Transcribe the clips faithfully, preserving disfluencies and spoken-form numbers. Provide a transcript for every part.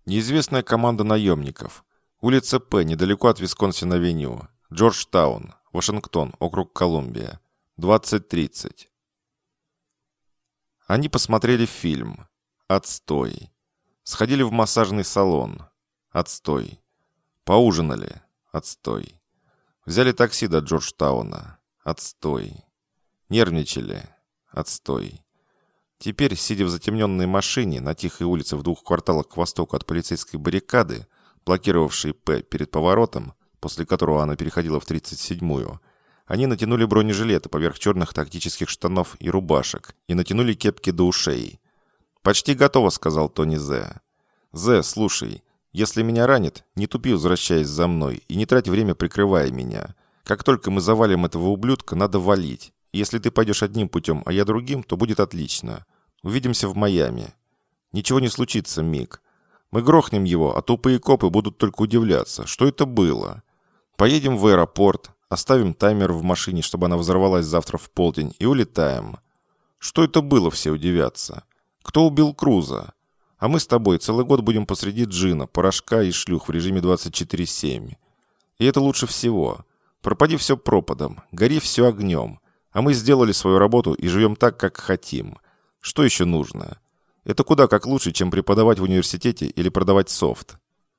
Неизвестная команда наемников. Улица П, недалеко от Висконсин-авеню. Джорджтаун, Вашингтон, округ Колумбия. двадцать тридцать. Они посмотрели фильм. Отстой. Сходили в массажный салон. Отстой. Поужинали. Отстой. Взяли такси до Джорджтауна. Отстой. Нервничали. Отстой. Теперь, сидя в затемненной машине на тихой улице в двух кварталах к востоку от полицейской баррикады, блокировавшей П перед поворотом, после которого она переходила в тридцать седьмую, они натянули бронежилеты поверх черных тактических штанов и рубашек и натянули кепки до ушей. «Почти готово», — сказал Тони Зе. «Зе, слушай, если меня ранит, не тупи, возвращаясь за мной, и не трать время, прикрывая меня. Как только мы завалим этого ублюдка, надо валить. Если ты пойдешь одним путем, а я другим, то будет отлично. Увидимся в Майами. Ничего не случится, Мик. Мы грохнем его, а тупые копы будут только удивляться. Что это было? Поедем в аэропорт, оставим таймер в машине, чтобы она взорвалась завтра в полдень, и улетаем. Что это было, все удивятся. Кто убил Круза? А мы с тобой целый год будем посреди джина, порошка и шлюх в режиме двадцать четыре семь. И это лучше всего. Пропади все пропадом, гори все огнем. А мы сделали свою работу и живем так, как хотим. Что еще нужно? Это куда как лучше, чем преподавать в университете или продавать софт.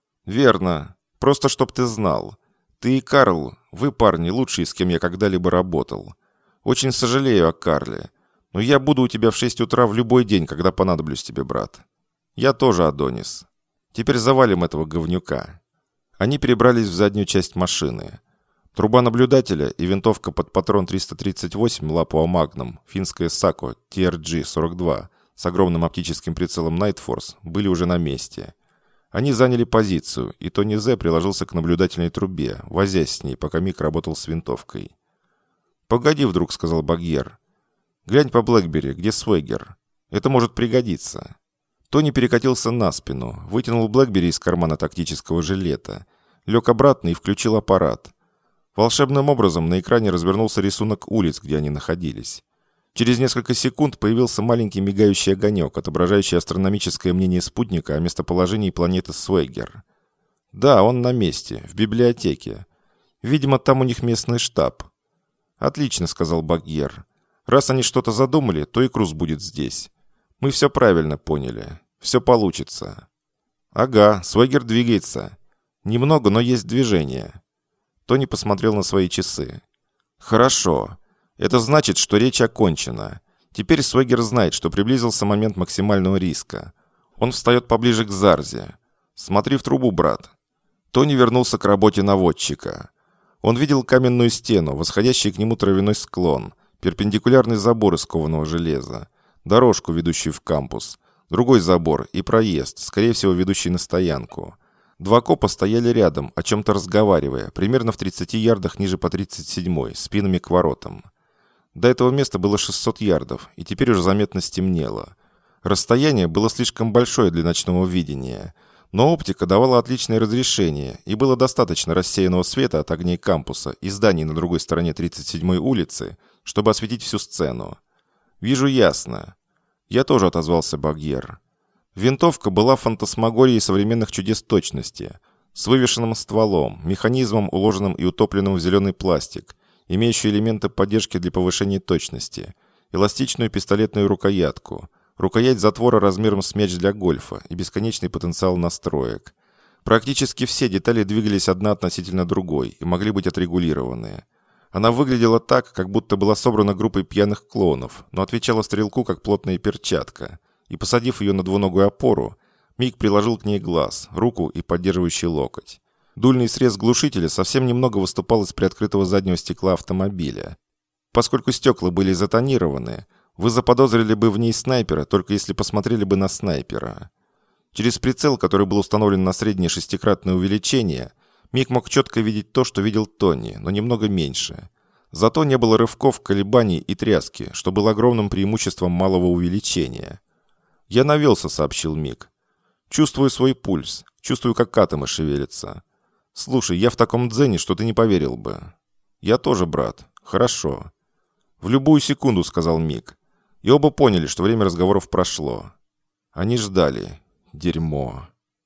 Верно. Просто чтоб ты знал. Ты и Карл, вы парни лучшие, с кем я когда-либо работал. Очень сожалею о Карле. Но я буду у тебя в шесть утра в любой день, когда понадоблюсь тебе, брат. Я тоже Адонис. Теперь завалим этого говнюка. Они перебрались в заднюю часть машины. Труба наблюдателя и винтовка под патрон триста тридцать восемь Лапуа Магнум, финская САКО Ти Ар Джи сорок два с огромным оптическим прицелом Night Force были уже на месте. Они заняли позицию, и Тони Зе приложился к наблюдательной трубе, возясь с ней, пока Мик работал с винтовкой. «Погоди вдруг», — сказал Багьер. «Глянь по Блэкбери, где Свегер. Это может пригодиться». Тони перекатился на спину, вытянул Блэкбери из кармана тактического жилета, лег обратно и включил аппарат. Волшебным образом на экране развернулся рисунок улиц, где они находились. Через несколько секунд появился маленький мигающий огонек, отображающий астрономическое мнение спутника о местоположении планеты Свегер. Да, он на месте, в библиотеке. Видимо, там у них местный штаб. «Отлично», — сказал Багьер. «Раз они что-то задумали, то и Круз будет здесь. Мы все правильно поняли. Все получится». «Ага, Свегер двигается. Немного, но есть движение». Тони посмотрел на свои часы. «Хорошо. Это значит, что речь окончена. Теперь Свегер знает, что приблизился момент максимального риска. Он встает поближе к Зарзе. Смотри в трубу, брат». Тони вернулся к работе наводчика. Он видел каменную стену, восходящий к нему травяной склон, перпендикулярный забор из кованого железа, дорожку, ведущую в кампус, другой забор и проезд, скорее всего, ведущий на стоянку. Два копа стояли рядом, о чем-то разговаривая, примерно в тридцати ярдах ниже по тридцать седьмой, спинами к воротам. До этого места было шестьсот ярдов, и теперь уже заметно стемнело. Расстояние было слишком большое для ночного видения, но оптика давала отличное разрешение, и было достаточно рассеянного света от огней кампуса и зданий на другой стороне тридцать седьмой улицы, чтобы осветить всю сцену. «Вижу ясно». «Я тоже», — отозвался Багьер. Винтовка была фантасмагорией современных чудес точности, с вывешенным стволом, механизмом, уложенным и утопленным в зеленый пластик, имеющий элементы поддержки для повышения точности, эластичную пистолетную рукоятку, рукоять затвора размером с мяч для гольфа и бесконечный потенциал настроек. Практически все детали двигались одна относительно другой и могли быть отрегулированы. Она выглядела так, как будто была собрана группой пьяных клоунов, но отвечала стрелку как плотная перчатка. И, посадив ее на двуногую опору, Мик приложил к ней глаз, руку и поддерживающий локоть. Дульный срез глушителя совсем немного выступал из приоткрытого заднего стекла автомобиля. Поскольку стекла были затонированы, вы заподозрили бы в ней снайпера, только если посмотрели бы на снайпера. Через прицел, который был установлен на среднее шестикратное увеличение, Мик мог четко видеть то, что видел Тони, но немного меньше. Зато не было рывков, колебаний и тряски, что было огромным преимуществом малого увеличения. «Я навелся», — сообщил Мик. «Чувствую свой пульс, чувствую, как атомы шевелятся. Слушай, я в таком дзене, что ты не поверил бы». «Я тоже, брат. Хорошо». «В любую секунду», — сказал Мик. И оба поняли, что время разговоров прошло. Они ждали. Дерьмо.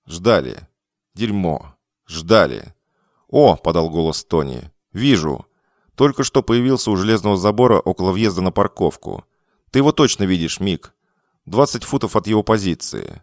Ждали. Дерьмо. Ждали. «О!» — подал голос Тони. «Вижу. Только что появился у железного забора около въезда на парковку. Ты его точно видишь, Мик. двадцать футов от его позиции.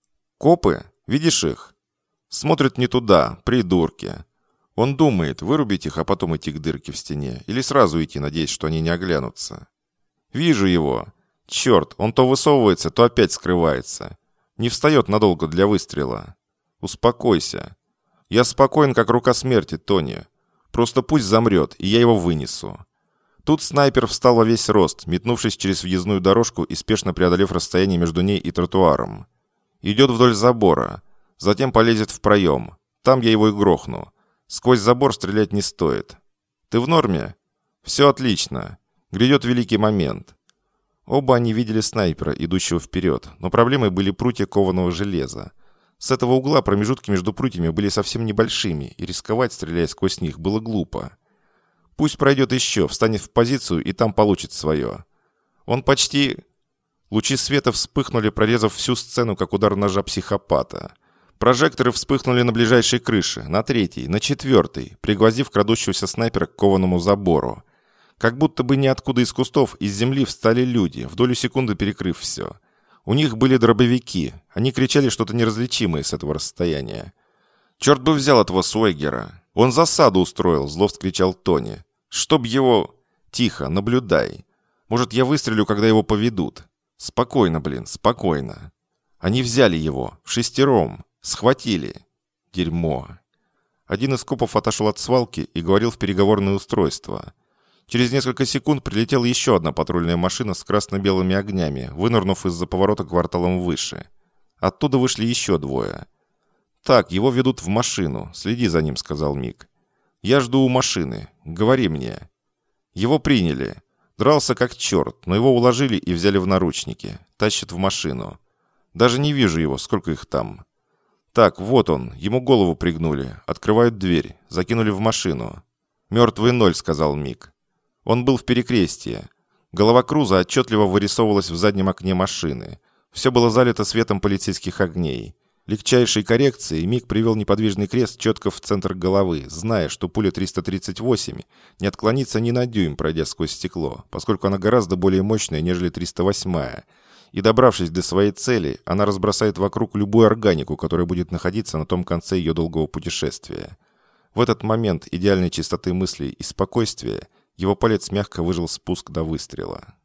Копы? Видишь их? Смотрят не туда, придурки. Он думает, вырубить их, а потом идти к дырке в стене. Или сразу идти, надеясь, что они не оглянутся. Вижу его. Черт, он то высовывается, то опять скрывается. Не встает надолго для выстрела. Успокойся. Я спокоен, как рука смерти, Тони. Просто пусть замрет, и я его вынесу». Тут снайпер встал во весь рост, метнувшись через въездную дорожку и спешно преодолев расстояние между ней и тротуаром. Идет вдоль забора, затем полезет в проем. Там я его и грохну. Сквозь забор стрелять не стоит. Ты в норме? Все отлично. Грядет великий момент. Оба они видели снайпера, идущего вперед, но проблемой были прутья кованого железа. С этого угла промежутки между прутьями были совсем небольшими, и рисковать, стреляя сквозь них, было глупо. Пусть пройдет еще, встанет в позицию и там получит свое. Он почти... Лучи света вспыхнули, прорезав всю сцену, как удар ножа психопата. Прожекторы вспыхнули на ближайшей крыше, на третьей, на четвертой, пригвоздив крадущегося снайпера к кованому забору. Как будто бы ниоткуда из кустов, из земли встали люди, в долю секунды перекрыв все. У них были дробовики. Они кричали что-то неразличимое с этого расстояния. «Черт бы взял этого Суэггера! Он засаду устроил!» — зло вскричал Тони. «Чтоб его...» «Тихо, наблюдай. Может, я выстрелю, когда его поведут. Спокойно, блин, спокойно. Они взяли его. В шестером. Схватили. Дерьмо». Один из копов отошел от свалки и говорил в переговорное устройство. Через несколько секунд прилетела еще одна патрульная машина с красно-белыми огнями, вынырнув из-за поворота кварталом выше. Оттуда вышли еще двое. «Так, его ведут в машину. Следи за ним», — сказал Мик. «Я жду у машины. Говори мне». Его приняли. Дрался как черт, но его уложили и взяли в наручники. Тащат в машину. Даже не вижу его, сколько их там. Так, вот он. Ему голову пригнули. Открывают дверь. Закинули в машину. «Мертвый ноль», — сказал Мик. Он был в перекрестии. Голова Круза отчетливо вырисовывалась в заднем окне машины. Все было залито светом полицейских огней. Легчайшей коррекцией Мик привел неподвижный крест четко в центр головы, зная, что пуля триста тридцать восемь не отклонится ни на дюйм, пройдя сквозь стекло, поскольку она гораздо более мощная, нежели триста восьмая. И добравшись до своей цели, она разбросает вокруг любую органику, которая будет находиться на том конце ее долгого путешествия. В этот момент идеальной чистоты мыслей и спокойствия его палец мягко выжал спуск до выстрела.